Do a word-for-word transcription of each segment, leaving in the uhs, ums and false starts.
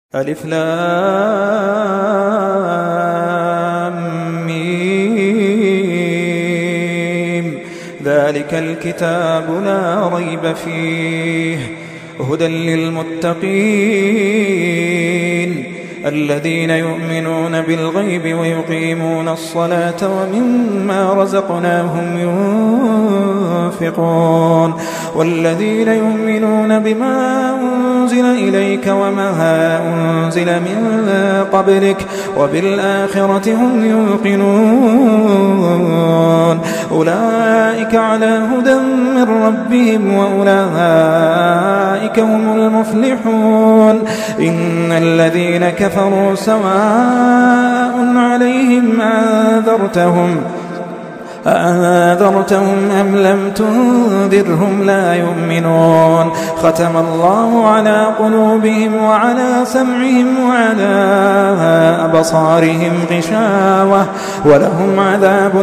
ألف لام ميم ذلك الكتاب لا ريب فيه هدى للمتقين الذين يؤمنون بالغيب ويقيمون الصلاة ومما رزقناهم ينفقون والذين يؤمنون بما أنزل إليك وما أنزل من قبلك وبالآخرة هم يوقنون أولئك على هدى من ربهم وأولئك هم المفلحون إن الذين كفروا سواء عليهم أنذرتهم أنذرتهم أم لم تنذرهم لا يؤمنون ختم الله على قلوبهم وعلى سمعهم وعلى أبصارهم غشاوة ولهم عذاب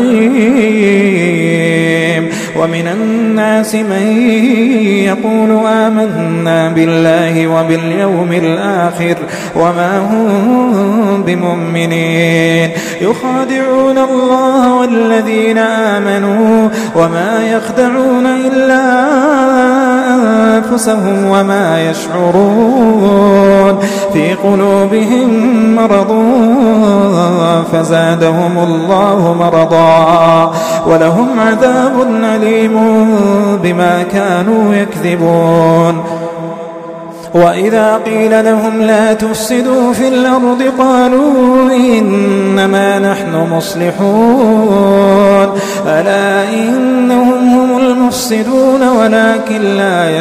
عظيم ومن الناس من يقول آمنا بالله وباليوم الآخر وما هم بمؤمنين يخادعون الله والذين الذين آمنوا وما يخدعون إلا أنفسهم وما يشعرون في قلوبهم مرض فزادهم الله مرضا ولهم عذاب أليم بما كانوا يكذبون وإذا قيل لهم لا تفسدوا في الأرض قالوا إنما نحن مصلحون ألا إنهم هم المفسدون ولكن لا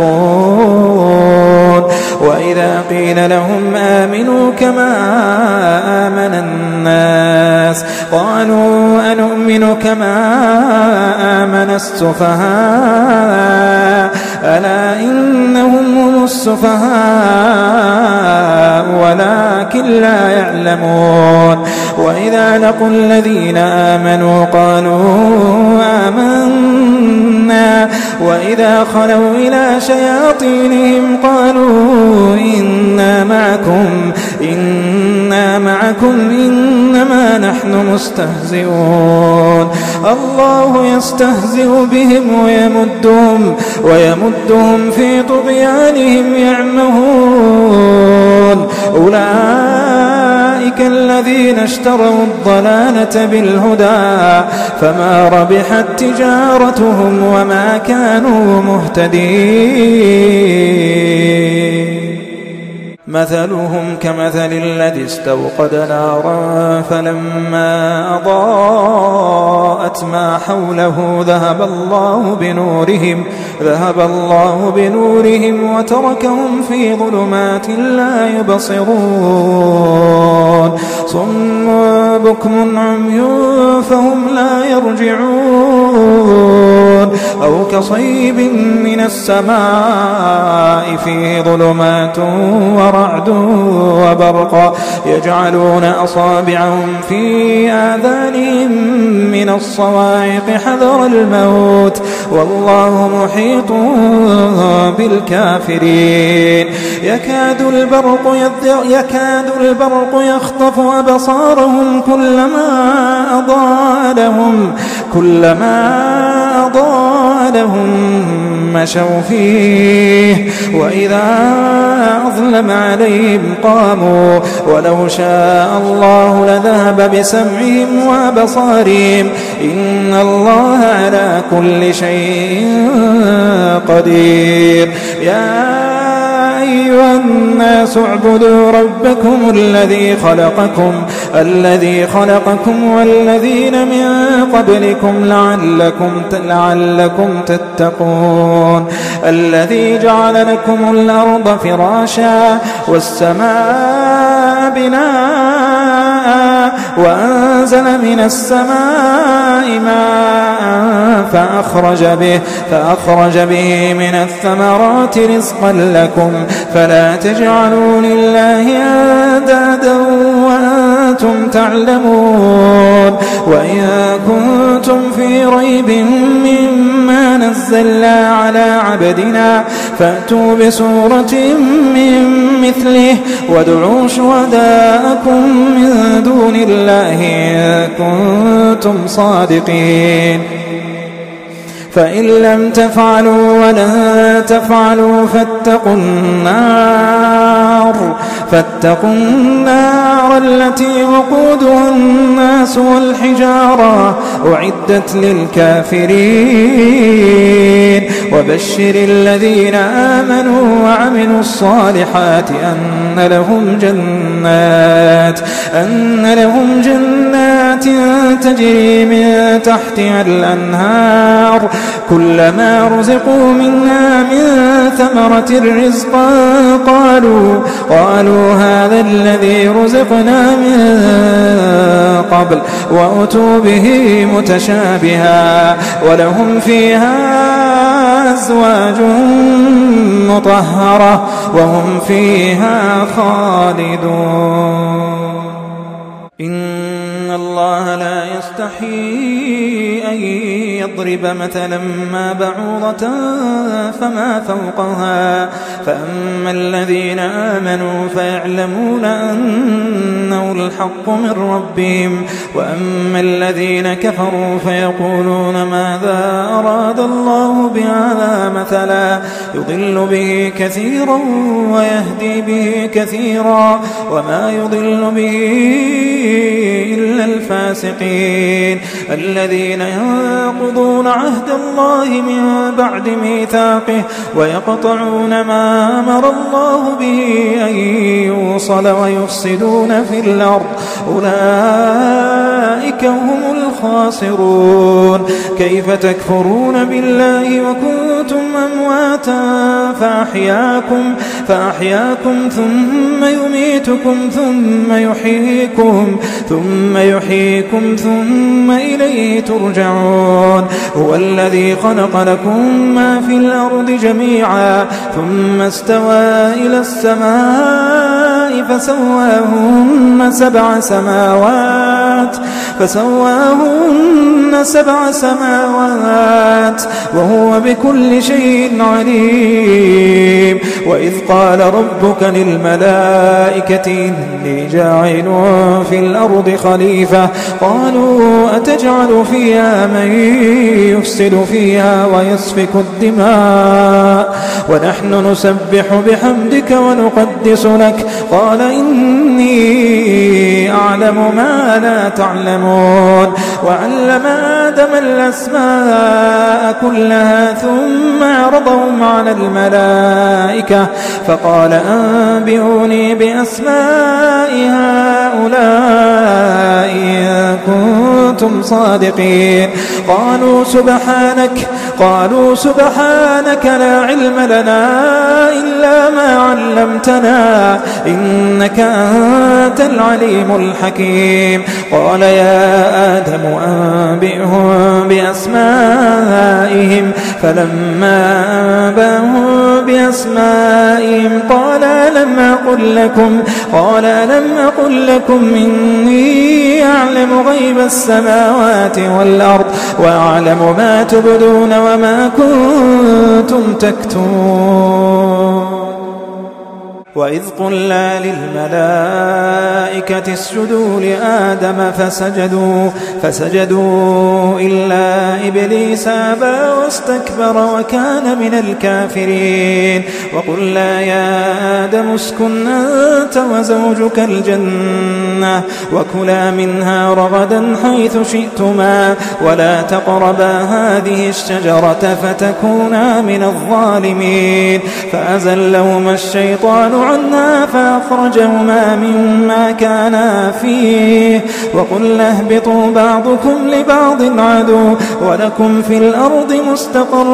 يشعرون وإذا قيل لهم آمنوا كما آمن الناس قالوا أنؤمن كما آمن السفهاء ألا إنهم هم السفهاء ولكن لا يعلمون وإذا لقوا الذين آمنوا قالوا آمنا وإذا خلوا إلى شياطينهم قالوا إنا معكم إنا معكم إنما نحن مستهزئون الله يستهزئ بهم ويمدهم ويمدهم في طغيانهم يعمهون أولئك الذين اشتروا الضلالة بالهدى فما ربحت تجارتهم وما كانوا مهتدين مثلهم كمثل الذي استوقد نارا فلما أضاءت ما حوله ذهب الله بنورهم ذهب الله بنورهم وتركهم في ظلمات لا يبصرون صم بكم عمي فهم لا يرجعون أو كصيب من السماء في ظلمات ورعد وبرق يجعلون أصابعهم في آذانهم من الصواعق حذر الموت والله محيط بالكافرين يكاد البرق يكاد البرق يخطف أبصارهم كلما أضاء لهم كلما أضاء لهم مشوا فيه وإذا أظلم عليهم قاموا ولو شاء الله لذهب بسمعهم وأبصارهم إن الله على كل شيء قدير يا أيها الناس اعبدوا ربكم الذي خلقكم الذي خلقكم والذين من قبلكم لعلكم لعلكم تتقون الذي جعل لكم الأرض فراشا والسماء بناء وأنزل من السماء ماء فأخرج به فأخرج به من الثمرات رزقا لكم فلا تجعلوا لله أندادا وأنتم وأنتم تعلمون وإن كنتم في ريب مما نزلنا على عبدنا فأتوا بسورة من مثله وادعوا شهداءكم من دون الله إن كنتم صادقين فإن لم تفعلوا ولن تفعلوا فاتقوا النار فاتقوا النار التي وقودها الناس والحجارة أعدت للكافرين وبشر الذين آمنوا وعملوا الصالحات أن لهم جنات أن لهم جنات تجري من تحتها الأنهار كلما رزقوا منها من ثمرة رزقا قالوا قالوا هذا الذي رزقنا من قبل وأتوا به متشابها ولهم فيها أزواج مطهرة وهم فيها خالدون إن الله لا يستحيي أن يضرب مثلا ما بعوضة فما فوقها فأما الذين آمنوا فيعلمون أنه الحق من ربهم وأما الذين كفروا فيقولون ماذا أراد الله بهذا مثلا يضل به كثيرا ويهدي به كثيرا وما يضل به إلا الفاسقين الذين ينقضون عهد الله من بعد ميثاقه ويقطعون ما أمر الله به أن يوصل ويفسدون في الأرض أولئك هم الخاسرون كيف تكفرون بالله وكنتم أمواتا فأحياكم, فأحياكم ثم يميتكم ثم يحييكم ثم يحييكم ثم إليه ترجعون هو الذي خلق لكم ما في الأرض جميعا ثم استوى إلى السماء فسواهن سبع سماوات فسواهن سبع سماوات وهو بكل شيء عليم وإذ قال ربك للملائكة إني جاعل في الأرض خليفة قالوا أتجعل فيها من يفسد فيها ويسفك الدماء ونحن نسبح بحمدك ونقدس لك قال إني أعلم ما لا تعلمون وعلم آدم الأسماء كلها ثم عرضهم على الملائكة فقال أنبئوني بأسماء هؤلاء إن كنتم صادقين قالوا سبحانك قالوا سبحانك لا علم لنا إلا ما علمتنا إنك أنت العليم الحكيم قال يا آدم أنبئهم بأسمائهم فلما أنبأهم بأسمائهم قال لم أقل لكم قال لم أقل لكم إني أعلم غيب السماوات والأرض وأعلم ما تبدون وما كنتم تكتمون وإذ قلنا للملائكة اسجدوا لآدم فسجدوا فسجدوا إلا إبليس أبى واستكبر وكان من الكافرين وقلنا يا آدم اسكن أنت وزوجك الجنة وكلا منها رغدا حيث شئتما ولا تقربا هذه الشجرة فتكونا من الظالمين فأزلهما الشيطان عنها فأخرجهما مما كانا فيه وقلنا اهبطوا بعضكم لبعض عدو ولكم في الأرض مستقر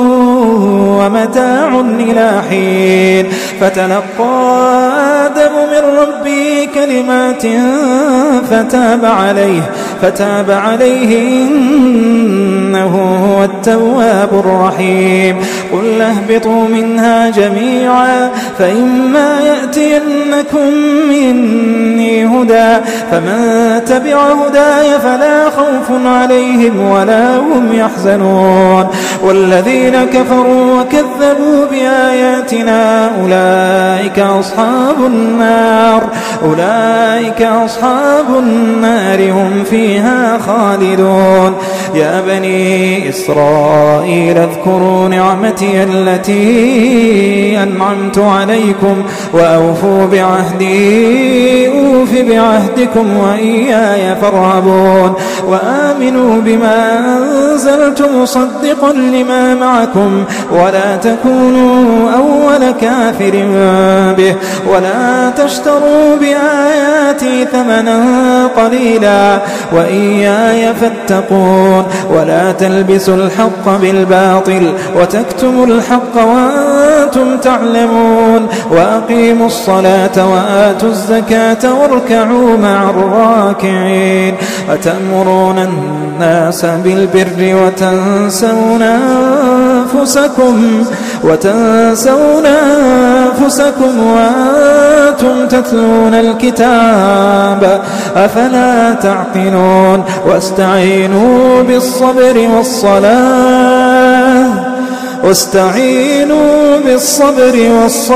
ومتاع إلى حين فتلقى آدم من ربه كلمات فتاب عليه فتاب عليه إنه هو التواب الرحيم قلنا اهبطوا منها جميعا فإما يأتينكم مني الهدى فمن تبع هداي فلا خوف عليهم ولا هم يحزنون والذين كفروا وكذبوا بآياتنا أولئك أصحاب النار أولئك أصحاب النار هم فيها خالدون يا بني إسرائيل اذكروا نعمتي التي أنعمت عليكم وأوفوا بعهدي أوف بعهدكم وإياي فارهبون وآمنوا بما أنزلت مصدقا لما معكم ولا تكونوا أول كافر به ولا تشتروا بآياتي ثمنا قليلا وإياي فاتقون ولا تلبسوا الحق بالباطل وتكتموا الحق وأنتم تعلمون وأقيموا الصلاة وآتوا الزكاة واركعوا مع الراكعين أتأمرون الناس بالبر وتنسون أنفسكم وتنسون أنفسكم وأنتم تتلون الكتاب أفلا تعقلون واستعينوا بالصبر والصلاة واستعينوا بالصبر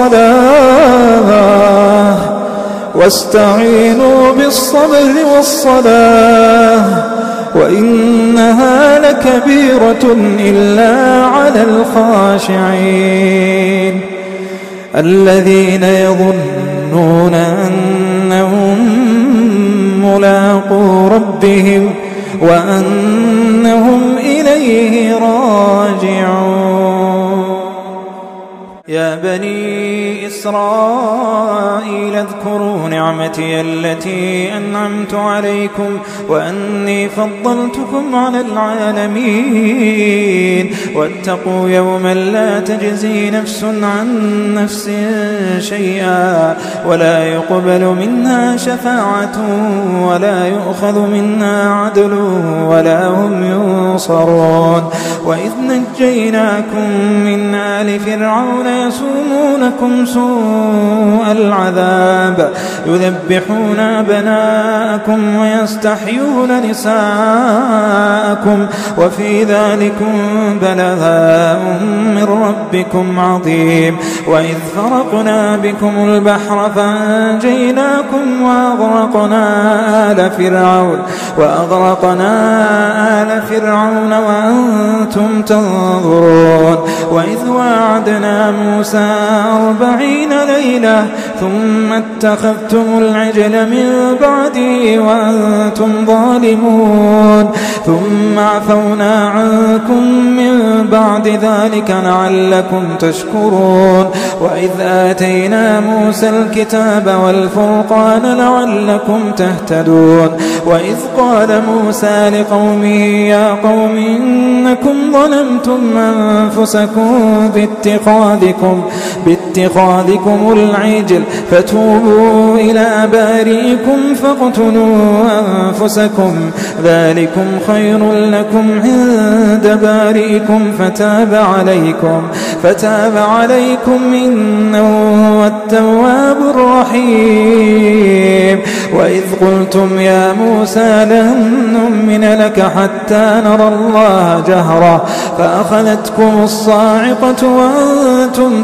والصلاة واستعينوا بالصبر والصلاة وإنها لكبيرة إلا على الخاشعين الذين يظنون أنهم ملاقو ربهم وأنهم إليه راجعون يا بني إسرائيل اذكروا نعمتي التي أنعمت عليكم وأني فضلتكم على العالمين واتقوا يوما لا تجزي نفس عن نفس شيئا ولا يقبل منها شفاعة ولا يؤخذ منها عدل ولا هم ينصرون وإذ نجيناكم من آل فرعون يسومونكم سوء العذاب يذبحون أبناءكم ويستحيون نساءكم وفي ذلكم بلاء من ربكم عظيم وإذ فرقنا بكم البحر فأنجيناكم وأغرقنا آل فرعون وأغرقنا آل فرعون وأنتم تنظرون وإذ وعدنا موسى أربعين ليلة ثم اتخذتم العجل من بعده وأنتم ظالمون ثم عفونا عنكم من بعد ذلك لعلكم تشكرون وإذ آتينا موسى الكتاب والفرقان لعلكم تهتدون وإذ قال موسى لقومه يا قوم إنكم ظلمتم أنفسكم باتخاذكم باتخاذكم العجل فتوبوا إلى بارئكم فاقتلوا أنفسكم ذلكم خير لكم عند بارئكم فتاب عليكم فتاب عليكم إنه هو التواب الرحيم وإذ قلتم يا موسى لن نؤمن لك حتى نرى الله جهرة فأخذتكم الصاعقة وأنتم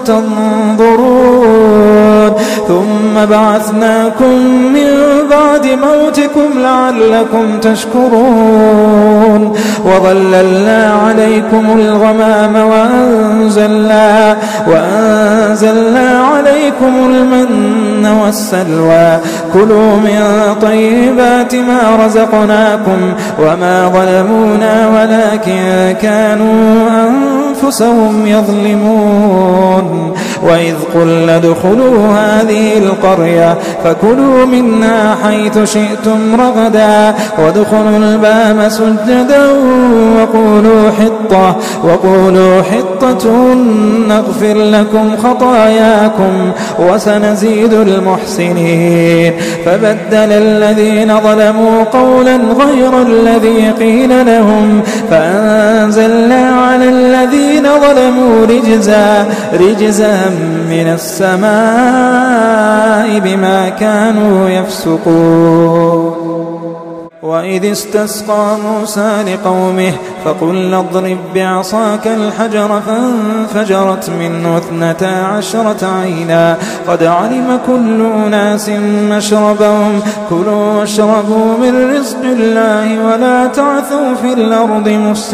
تنظرون ثم بعثناكم من بعد موتكم لعلكم تشكرون وظللنا عليكم الغمام وأنزلنا, وأنزلنا عليكم المن والسلوى كلوا من طيبات ما رزقناكم وما ظلمونا ولكن كانوا أنفسهم يظلمون وإذ قلنا ادخلوا هذه القرية فكلوا منها حيث شئتم رغدا وادخلوا الباب سجدا وقولوا حطة وقولوا حطة نغفر لكم خطاياكم وسنزيد المحسنين فبدل الذين ظلموا قولا غير الذي قيل لهم فأنزلنا على الذين الذين ظلموا رجزا رجزا من السماء بما كانوا يفسقون. وإذ استسقى موسى لقومه فقلنا اضرب بعصاك الحجر فانفجرت منه اثنتا عشرة عينا قد علم كل أناس مشربهم كلوا واشربوا من رزق الله ولا تعثوا في الأرض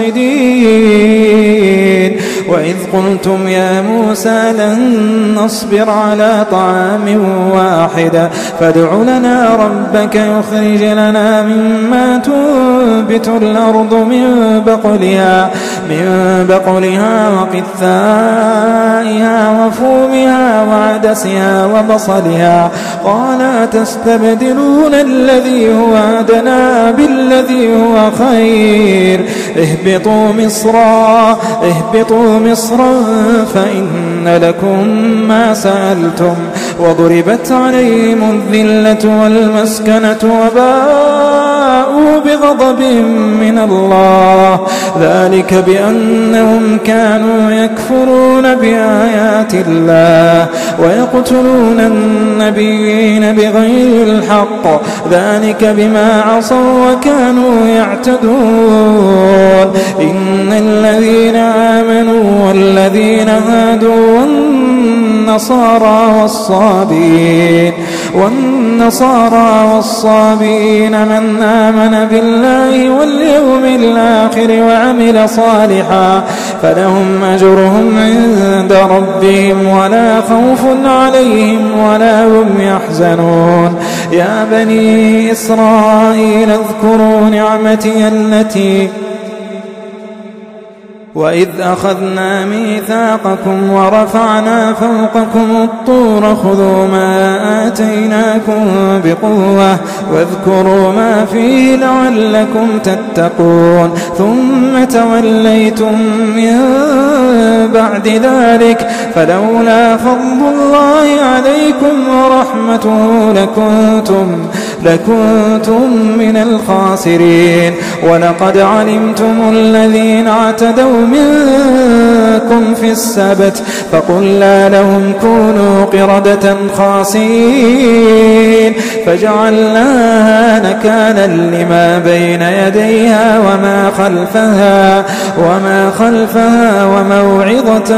مفسدين. وإذ قلتم يا موسى لن نصبر على طعام واحد فادع لنا ربك يخرج لنا مما تنبت الأرض من بقلها من بقلها وقثائها وفومها وعدسها وبصلها قال تستبدلون الذي هو أدنى بالذي هو خير اهبطوا مصرا اهبطوا مصرا فإن لكم ما سألتم وضربت عليهم الذلة والمسكنة وباءوا بغضب من الله ذلك بأنهم كانوا يكفرون بآيات الله ويقتلون النبيين بغير الحق ذلك بما عصوا وكانوا يعتدون. إن الذين آمنوا والذين هادوا والنصارى والصابين والنصارى والصابين من آمن بالله واليوم الآخر وعمل صالحا فلهم أجرهم عند ربهم ولا خوف عليهم ولا هم يحزنون. يا بني إسرائيل اذكروا نعمتي التي وإذ أخذنا ميثاقكم ورفعنا فوقكم الطور خذوا ما آتيناكم بقوة واذكروا ما فيه لعلكم تتقون ثم توليتم من بعد ذلك فلولا فضل الله عليكم ورحمته لكنتم لكنتم من الخاسرين. ولقد علمتم الذين اعتدوا منكم في السبت فقلنا لهم كونوا قردة خاسئين فجعلناها نكالا لما بين يديها وما خلفها وما خلفها وموعظة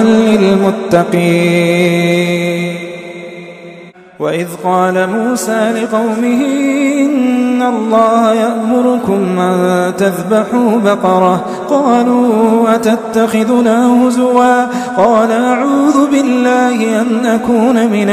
للمتقين. وإذ قال موسى لقومه إن الله يأمركم أن تذبحوا بقرة قالوا أتتخذنا هزوا قال أعوذ بالله أن أكون من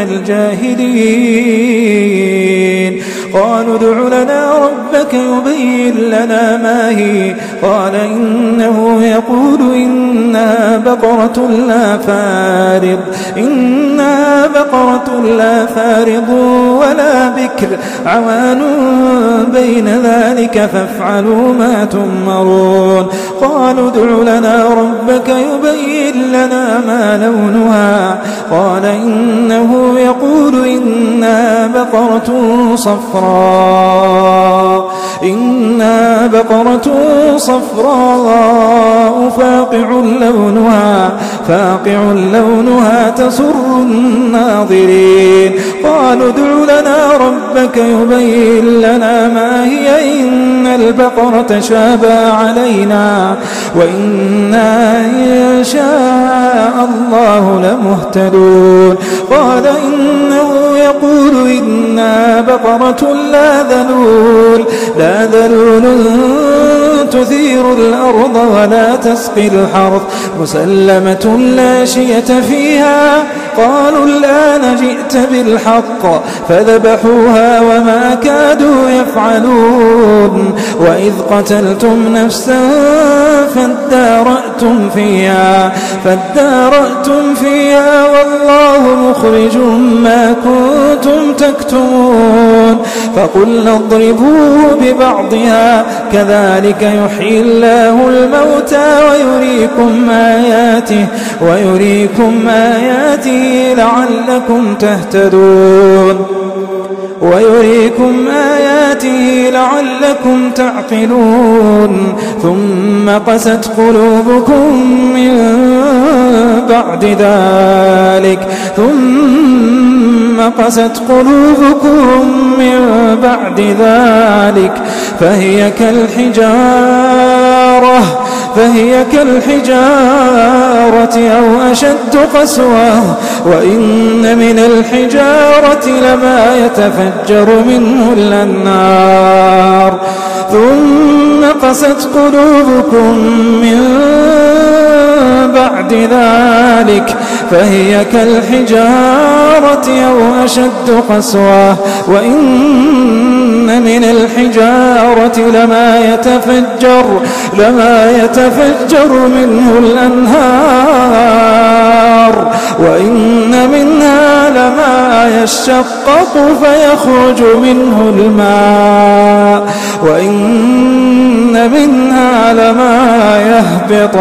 الجاهلين. قالوا ادع لنا ربك يبين لنا ما هي قال إنه يقول إنها بقرة لا فارض إنها بقرة لا فارض ولا بكر عوان بين ذلك فافعلوا ما تؤمرون. قالوا ادع لنا ربك يبين لنا ما لونها قال إنه يقول إنها بقرة صفراء إنها بقرة صفراء فاقع لونها فاقع لونها تسر الناظرين. قالوا ادع لنا ربك يبين لنا ما هي إن البقرة شابه علينا وإنا إن شاء الله لمهتدون. قال إنه يقول إنها بقرة لا ذلول لا ذلول تثير الأرض ولا تسقي الحرث مسلمة لا شية فيها. قالوا الآن جئت بالحق فذبحوها وما كادوا يفعلون. وإذ قتلتم نفسا فادارأتم فيها فادارأتم فيها والله مخرج ما كنتم تكتمون. فقلنا اضربوه ببعضها كذلك يحيي الله الموتى ويريكم آياته ويريكم آياته لعلكم تهتدون ويريكم آياته لعلكم لعلكم تعقلون ثم قست قلوبكم من بعد ذلك ثم قست قلوبكم من بعد ذلك فهي كالحجارة فهي كالحجارة أو أشد قسوة وإن من الحجارة لما يتفجر منه الأنهار ثم قست قلوبكم من بعد ذلك فهي كالحجارة أو أشد قسوة وإن من الحجارة لما يتفجر لما يتفجر منه الأنهار وإن منها لما يشقق فيخرج منه الماء وإن منها لما يهبط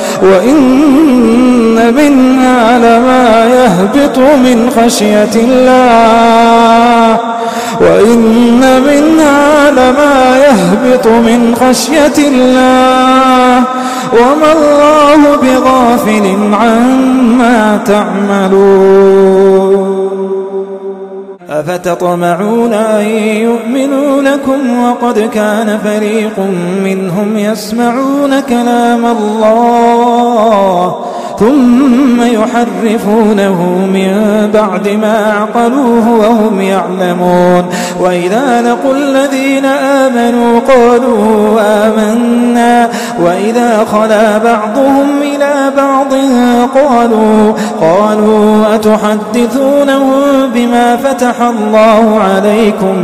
وإن منها لما يهبط من خشية الله وإن منها لما يهبط من خشية الله وما الله بغافل عما تعملون أفتطمعون أن يؤمنوا لكم وقد كان فريق منهم يسمعون كلام الله ثم يحرفونه من بعد ما عقلوه وهم يعلمون وإذا لقوا الذين آمنوا قالوا آمنا وإذا خلا بعضهم إلى بعض قالوا قالوا أتحدثونهم بما فتح الله عليكم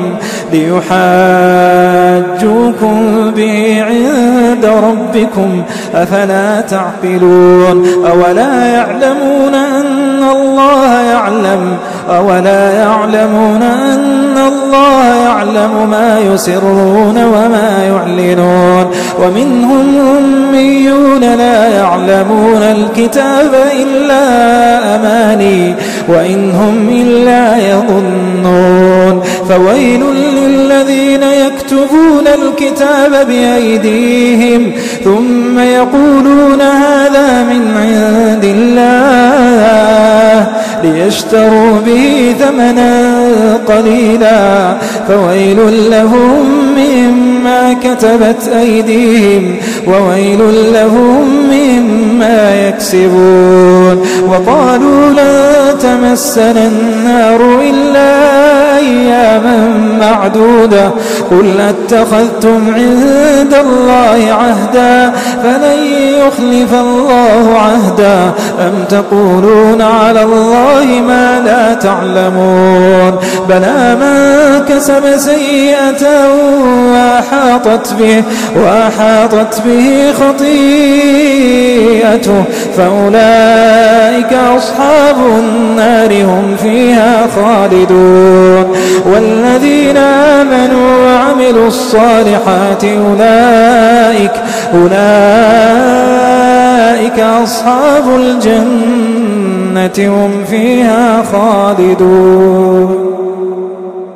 ليحاجوكم به عند ربكم أفلا تعقلون أولا يعلمون أن الله يعلم أولا يعلمون أن الله يعلم ما يسرون وما يعلنون ومنهم أميون لا يعلمون الكتاب إلا أماني وإن هم إلا يظنون فويل للذين يكتبون الكتاب بأيديهم ثم يقولون هذا من عند الله ليشتروا به ثمنا قليلا فويل لهم مما كتبت أيديهم وويل لهم مما يكسبون وقالوا لن تمسنا النار إلا أياما معدودة قل اتخذتم عند الله عهدا فلن يخلف الله عهدا أم تقولون على الله ما لا تعلمون بلى من كسب سيئة وأحاطت به, وأحاطت به خطيئته فأولئك أصحاب النار هم فيها خالدون والذين آمنوا وعملوا الصالحات أولئك أولئك أصحاب الجنة هم فيها خالدون.